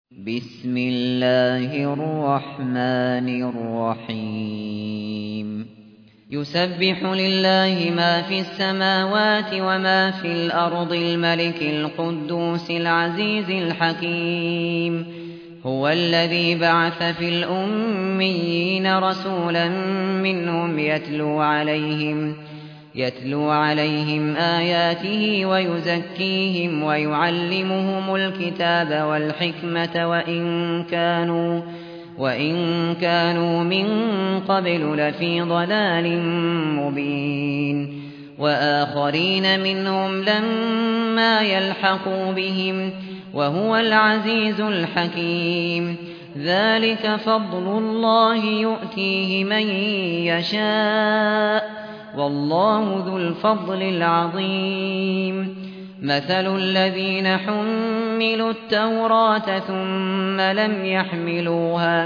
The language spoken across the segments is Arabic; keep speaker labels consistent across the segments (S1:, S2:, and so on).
S1: بسم الله الرحمن الرحيم يسبح لله ما في السماوات وما في الأرض الملك القدوس العزيز الحكيم هو الذي بعث في الأميين رسولا منهم يتلو عليهم آياته ويزكيهم ويعلمهم الكتاب والحكمة وإن كانوا من قبل لفي ضلال مبين وآخرين منهم لما يلحقوا بهم وهو العزيز الحكيم ذلك فضل الله يؤتيه من يشاء والله ذو الفضل العظيم مثل الذين حملوا التوراة ثم لم يحملوها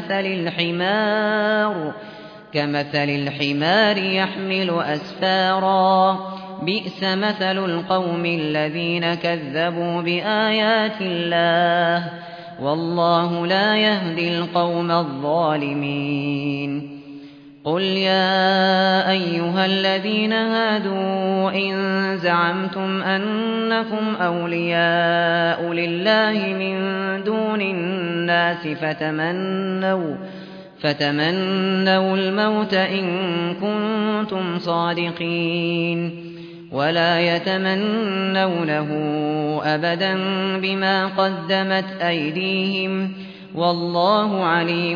S1: كمثل الحمار يحمل أسفارا بئس مثل القوم الذين كذبوا بآيات الله والله لا يهدي القوم الظالمين قل يا أيها الذين هادوا إن زعمتم أنكم أولياء لله من دون الناس فتمنوا الموت إن كنتم صادقين ولا يتمنونه أبدا بما قدمت أيديهم والله عليم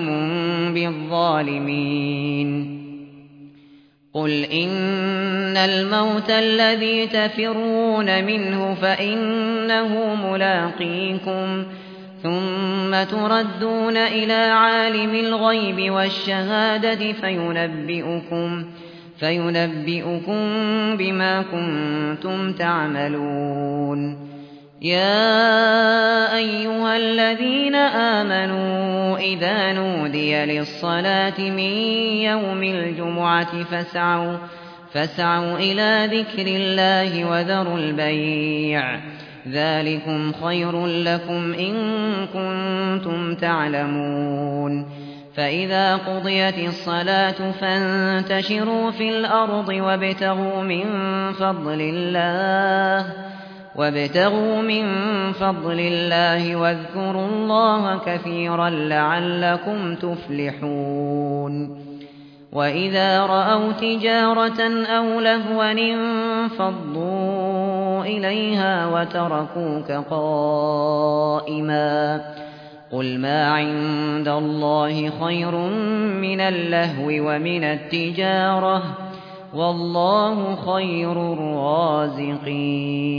S1: بالظالمين قل إن الموت الذي تفرون منه فإنه ملاقيكم ثم تردون إلى عالم الغيب والشهادة فينبئكم بما كنتم تعملون يا أيها الذين آمنوا إذا نودي للصلاة من يوم الجمعة فاسعوا إلى ذكر الله وذروا البيع ذلكم خير لكم إن كنتم تعلمون فإذا قضيت الصلاة فانتشروا في الأرض وابتغوا من فضل الله واذكروا الله كثيرا لعلكم تفلحون وإذا رأوا تجارة أو لهوا انفضوا إليها وتركوك قائما قل ما عند الله خير من اللهو ومن التجارة والله خير الرازقين